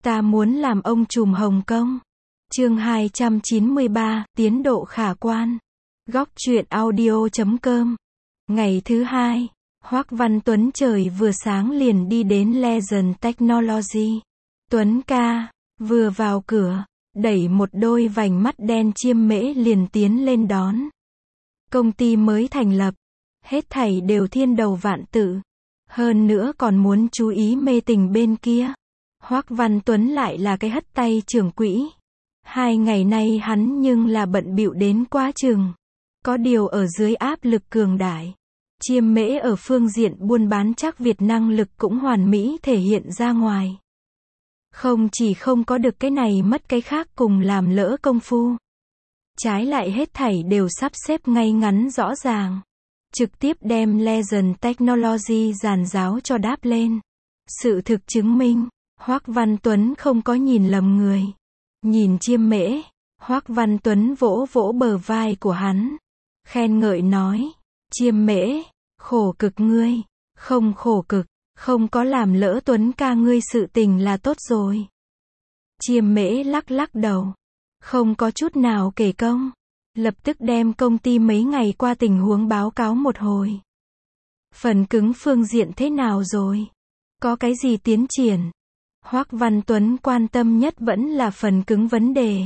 Ta muốn làm ông trùm Hồng Kông. Chương 293, tiến độ khả quan. Góc truyện audio.com. Ngày thứ hai, Hoắc Văn Tuấn trời vừa sáng liền đi đến Legend Technology. Tuấn ca, vừa vào cửa, đẩy một đôi vành mắt đen chiêm mễ liền tiến lên đón. Công ty mới thành lập, hết thảy đều thiên đầu vạn tự. Hơn nữa còn muốn chú ý mê tình bên kia. Hoắc Văn Tuấn lại là cái hất tay trưởng quỹ. 2 ngày nay hắn nhưng là bận bịu đến quá chừng. Có điều ở dưới áp lực cường đại, chiêm mễ ở phương diện buôn bán chắc Việt năng lực cũng hoàn mỹ thể hiện ra ngoài. Không chỉ không có được cái này mất cái khác cùng làm lỡ công phu. Trái lại hết thảy đều sắp xếp ngay ngắn rõ ràng. Trực tiếp đem Legend Technology giàn giáo cho đáp lên. Sự thực chứng minh, Hoắc Văn Tuấn không có nhìn lầm người. Nhìn chiêm mễ, Hoắc Văn Tuấn vỗ vỗ bờ vai của hắn. Khen ngợi nói, chiêm mễ, khổ cực ngươi, không khổ cực, không có làm lỡ Tuấn ca ngươi sự tình là tốt rồi. Chiêm mễ lắc lắc đầu, không có chút nào kể công. Lập tức đem công ty mấy ngày qua tình huống báo cáo một hồi. Phần cứng phương diện thế nào rồi? Có cái gì tiến triển? Hoắc Văn Tuấn quan tâm nhất vẫn là phần cứng vấn đề.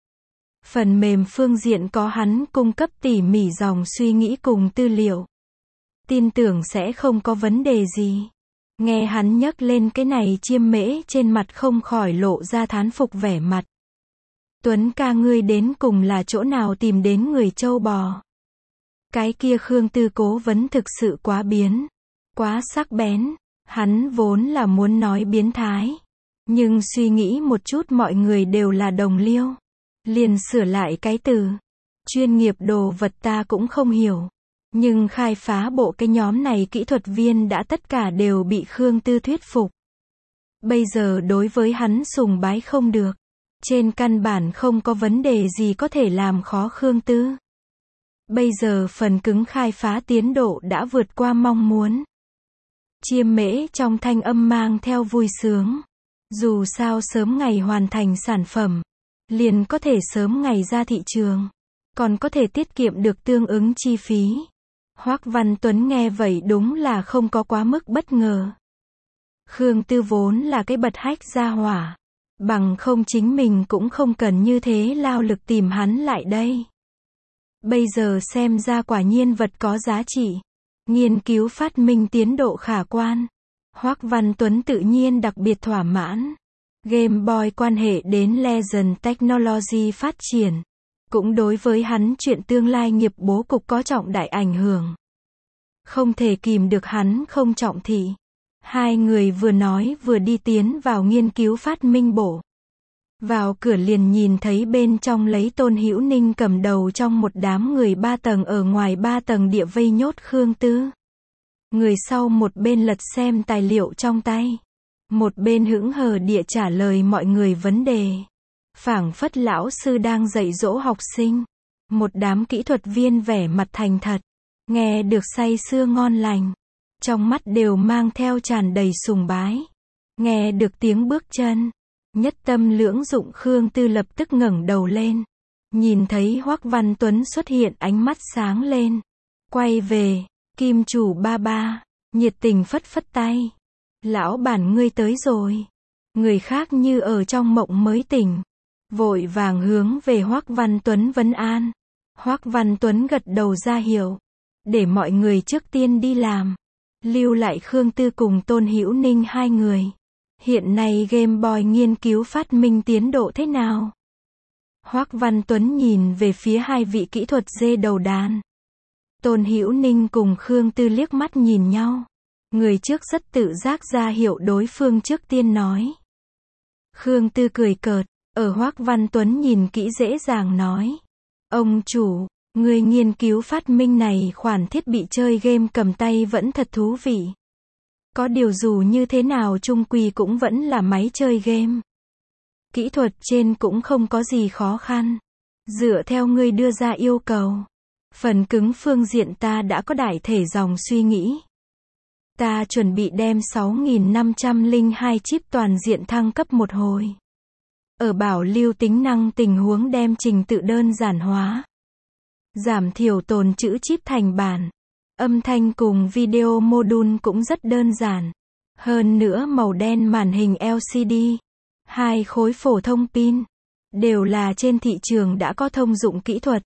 Phần mềm phương diện có hắn cung cấp tỉ mỉ dòng suy nghĩ cùng tư liệu. Tin tưởng sẽ không có vấn đề gì. Nghe hắn nhắc lên cái này chiêm mễ trên mặt không khỏi lộ ra thán phục vẻ mặt. Tuấn ca ngươi đến cùng là chỗ nào tìm đến người châu bò. Cái kia Khương Tư cố vấn thực sự quá biến. Quá sắc bén. Hắn vốn là muốn nói biến thái. Nhưng suy nghĩ một chút mọi người đều là đồng liêu. Liền sửa lại cái từ. Chuyên nghiệp đồ vật ta cũng không hiểu. Nhưng khai phá bộ cái nhóm này kỹ thuật viên đã tất cả đều bị Khương Tư thuyết phục. Bây giờ đối với hắn sùng bái không được. Trên căn bản không có vấn đề gì có thể làm khó Khương Tư. Bây giờ phần cứng khai phá tiến độ đã vượt qua mong muốn. Chiêm mễ trong thanh âm mang theo vui sướng. Dù sao sớm ngày hoàn thành sản phẩm, liền có thể sớm ngày ra thị trường, còn có thể tiết kiệm được tương ứng chi phí. Hoắc Văn Tuấn nghe vậy đúng là không có quá mức bất ngờ. Khương Tư vốn là cái bật hách gia hỏa. Bằng không chính mình cũng không cần như thế lao lực tìm hắn lại đây. Bây giờ xem ra quả nhiên vật có giá trị. Nghiên cứu phát minh tiến độ khả quan. Hoắc Văn Tuấn tự nhiên đặc biệt thỏa mãn. Game Boy quan hệ đến Legend Technology phát triển. Cũng đối với hắn chuyện tương lai nghiệp bố cục có trọng đại ảnh hưởng. Không thể kìm được hắn không trọng thị. Hai người vừa nói vừa đi tiến vào nghiên cứu phát minh bộ. Vào cửa liền nhìn thấy bên trong lấy Tôn Hữu Ninh cầm đầu trong một đám người 3 tầng ở ngoài 3 tầng địa vây nhốt Khương Tư. Người sau một bên lật xem tài liệu trong tay. Một bên hững hờ địa trả lời mọi người vấn đề. Phảng phất lão sư đang dạy dỗ học sinh. Một đám kỹ thuật viên vẻ mặt thành thật. Nghe được say sưa ngon lành. Trong mắt đều mang theo tràn đầy sùng bái. Nghe được tiếng bước chân. Nhất tâm lưỡng dụng Khương Tư lập tức ngẩng đầu lên. Nhìn thấy Hoắc Văn Tuấn xuất hiện ánh mắt sáng lên. Quay về, kim chủ ba ba, nhiệt tình phất phất tay. Lão bản ngươi tới rồi. Người khác như ở trong mộng mới tỉnh. Vội vàng hướng về Hoắc Văn Tuấn vấn an. Hoắc Văn Tuấn gật đầu ra hiệu. Để mọi người trước tiên đi làm. Lưu lại Khương Tư cùng Tôn Hữu Ninh 2 người. Hiện nay Game Boy nghiên cứu phát minh tiến độ thế nào? Hoắc Văn Tuấn nhìn về phía 2 vị kỹ thuật dê đầu đàn. Tôn Hữu Ninh cùng Khương Tư liếc mắt nhìn nhau. Người trước rất tự giác ra hiệu đối phương trước tiên nói. Khương Tư cười cợt, ở Hoắc Văn Tuấn nhìn kỹ dễ dàng nói. Ông chủ, người nghiên cứu phát minh này khoản thiết bị chơi game cầm tay vẫn thật thú vị. Có điều dù như thế nào chung quy cũng vẫn là máy chơi game. Kỹ thuật trên cũng không có gì khó khăn. Dựa theo ngươi đưa ra yêu cầu. Phần cứng phương diện ta đã có đại thể dòng suy nghĩ. Ta chuẩn bị đem 6502 chip toàn diện thăng cấp một hồi. Ở bảo lưu tính năng tình huống đem trình tự đơn giản hóa. Giảm thiểu tồn trữ chip thành bản. Âm thanh cùng video module cũng rất đơn giản. Hơn nữa màu đen màn hình LCD. 2 khối phổ thông pin. Đều là trên thị trường đã có thông dụng kỹ thuật.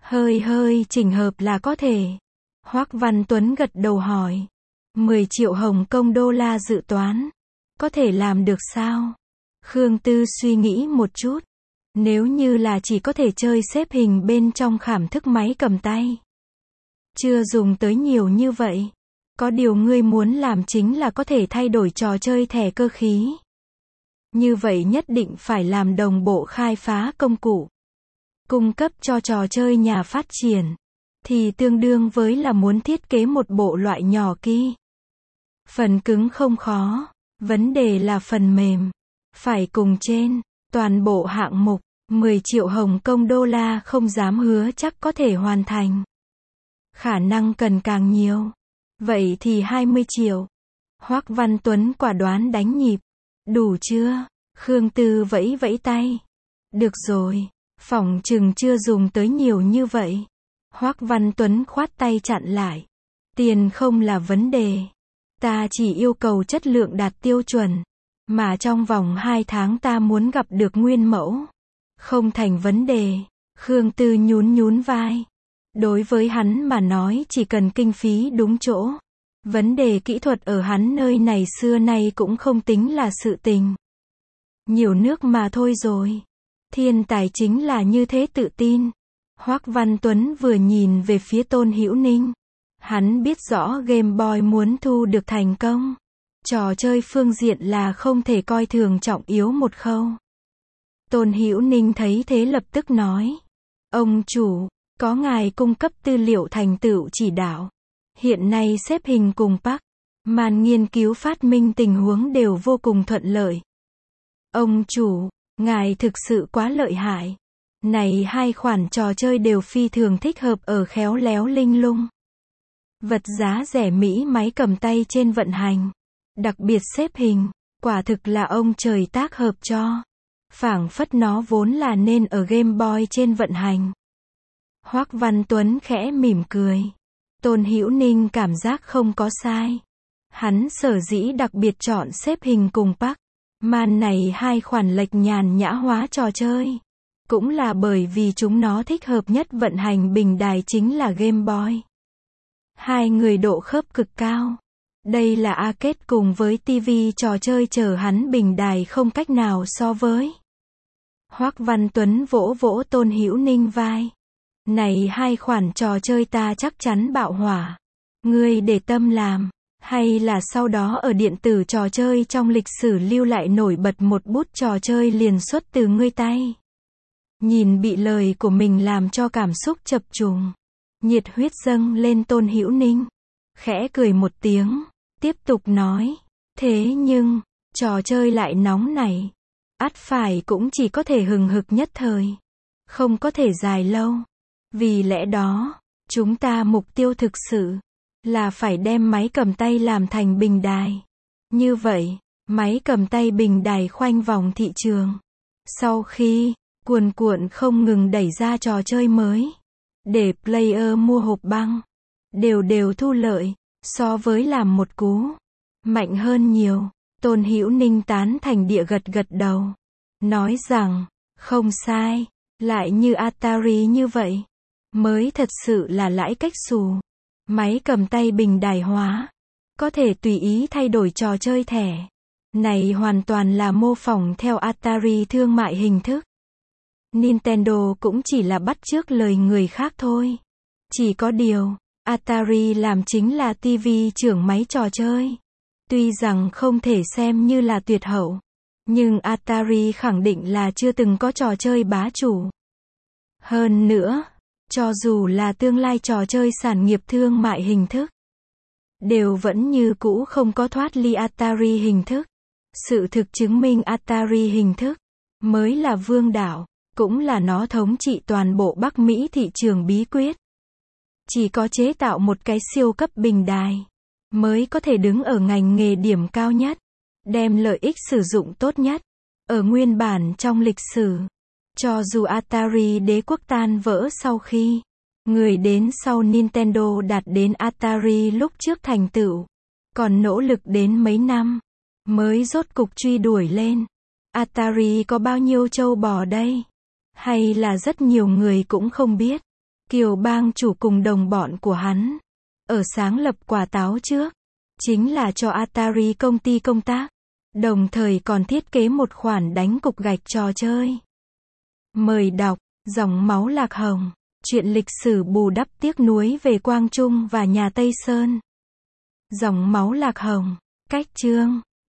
Hơi chỉnh hợp là có thể. Hoắc Văn Tuấn gật đầu hỏi. 10 triệu Hồng Kông đô la dự toán. Có thể làm được sao? Khương Tư suy nghĩ một chút. Nếu như là chỉ có thể chơi xếp hình bên trong khảm thức máy cầm tay. Chưa dùng tới nhiều như vậy. Có điều ngươi muốn làm chính là có thể thay đổi trò chơi thẻ cơ khí. Như vậy nhất định phải làm đồng bộ khai phá công cụ. Cung cấp cho trò chơi nhà phát triển. Thì tương đương với là muốn thiết kế một bộ loại nhỏ key. Phần cứng không khó. Vấn đề là phần mềm. Phải cùng trên. Toàn bộ hạng mục. 10 triệu Hồng Kông đô la không dám hứa chắc có thể hoàn thành. Khả năng cần càng nhiều. Vậy thì 20 triệu. Hoắc Văn Tuấn quả đoán đánh nhịp. Đủ chưa? Khương Tư vẫy vẫy tay. Được rồi. Phỏng chừng chưa dùng tới nhiều như vậy. Hoắc Văn Tuấn khoát tay chặn lại. Tiền không là vấn đề. Ta chỉ yêu cầu chất lượng đạt tiêu chuẩn. Mà trong vòng 2 tháng ta muốn gặp được nguyên mẫu. Không thành vấn đề. Khương Tư nhún vai. Đối với hắn mà nói chỉ cần kinh phí đúng chỗ. Vấn đề kỹ thuật ở hắn nơi này xưa nay cũng không tính là sự tình. Nhiều nước mà thôi rồi. Thiên tài chính là như thế tự tin. Hoắc Văn Tuấn vừa nhìn về phía Tôn Hữu Ninh. Hắn biết rõ Game Boy muốn thu được thành công. Trò chơi phương diện là không thể coi thường trọng yếu một khâu. Tôn Hữu Ninh thấy thế lập tức nói. Ông chủ, có ngài cung cấp tư liệu thành tựu chỉ đạo. Hiện nay xếp hình cùng màn nghiên cứu phát minh tình huống đều vô cùng thuận lợi. Ông chủ, ngài thực sự quá lợi hại. Này 2 khoản trò chơi đều phi thường thích hợp ở khéo léo linh lung. Vật giá rẻ Mỹ máy cầm tay trên vận hành. Đặc biệt xếp hình, quả thực là ông trời tác hợp cho. Phảng phất nó vốn là nên ở Game Boy trên vận hành. Hoắc Văn Tuấn khẽ mỉm cười. Tôn Hữu Ninh cảm giác không có sai. Hắn sở dĩ đặc biệt chọn xếp hình cùng màn này 2 khoản lệch nhàn nhã hóa trò chơi. Cũng là bởi vì chúng nó thích hợp nhất vận hành bình đài chính là Game Boy. 2 người độ khớp cực cao. Đây là arcade cùng với TV trò chơi chờ hắn bình đài không cách nào so với. Hoắc Văn Tuấn vỗ vỗ Tôn Hữu Ninh vai. Này 2 khoản trò chơi ta chắc chắn bạo hỏa. Ngươi để tâm làm. Hay là sau đó ở điện tử trò chơi trong lịch sử lưu lại nổi bật một bút trò chơi liền xuất từ ngươi tay. Nhìn bị lời của mình làm cho cảm xúc chập trùng. Nhiệt huyết dâng lên Tôn Hữu Ninh. Khẽ cười một tiếng. Tiếp tục nói. Thế nhưng, trò chơi lại nóng này. Ắt phải cũng chỉ có thể hừng hực nhất thời. Không có thể dài lâu. Vì lẽ đó, chúng ta mục tiêu thực sự là phải đem máy cầm tay làm thành bình đài. Như vậy, máy cầm tay bình đài khoanh vòng thị trường. Sau khi, cuồn cuộn không ngừng đẩy ra trò chơi mới. Để player mua hộp băng. Đều thu lợi. So với làm một cú. Mạnh hơn nhiều. Tôn Hữu Ninh tán thành địa gật đầu. Nói rằng, không sai. Lại như Atari như vậy. Mới thật sự là lãi cách xù. Máy cầm tay bình đài hóa. Có thể tùy ý thay đổi trò chơi thẻ. Này hoàn toàn là mô phỏng theo Atari thương mại hình thức. Nintendo cũng chỉ là bắt chước lời người khác thôi. Chỉ có điều, Atari làm chính là TV trưởng máy trò chơi. Tuy rằng không thể xem như là tuyệt hậu. Nhưng Atari khẳng định là chưa từng có trò chơi bá chủ. Hơn nữa, cho dù là tương lai trò chơi sản nghiệp thương mại hình thức, đều vẫn như cũ không có thoát ly Atari hình thức. Sự thực chứng minh Atari hình thức mới là vương đạo, cũng là nó thống trị toàn bộ Bắc Mỹ thị trường bí quyết. Chỉ có chế tạo một cái siêu cấp bình đài mới có thể đứng ở ngành nghề điểm cao nhất, đem lợi ích sử dụng tốt nhất. Ở nguyên bản trong lịch sử, cho dù Atari đế quốc tan vỡ sau khi người đến sau Nintendo đạt đến Atari lúc trước thành tựu, còn nỗ lực đến mấy năm mới rốt cục truy đuổi lên. Atari có bao nhiêu trâu bò đây? Hay là rất nhiều người cũng không biết. Kiều Bang chủ cùng đồng bọn của hắn, ở sáng lập quả táo trước, chính là cho Atari công ty công tác, đồng thời còn thiết kế một khoản đánh cục gạch trò chơi. Mời đọc, Dòng máu lạc hồng, chuyện lịch sử bù đắp tiếc nuối về Quang Trung và nhà Tây Sơn. Dòng máu lạc hồng, cách chương.